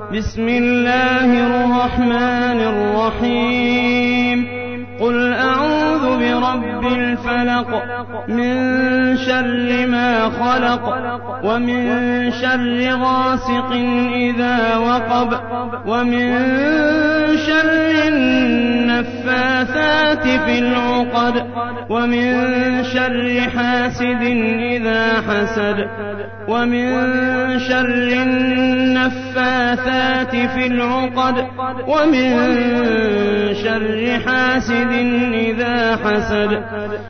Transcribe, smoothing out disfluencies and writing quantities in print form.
بسم الله الرحمن الرحيم قل أعوذ برب الفلق من شر ما خلق ومن شر غاسق إذا وقب ومن شر النفاثات في العقد ومن شر حاسد إذا حسد ومن شر النفاثات في العقد ومن شر حاسد إذا حسد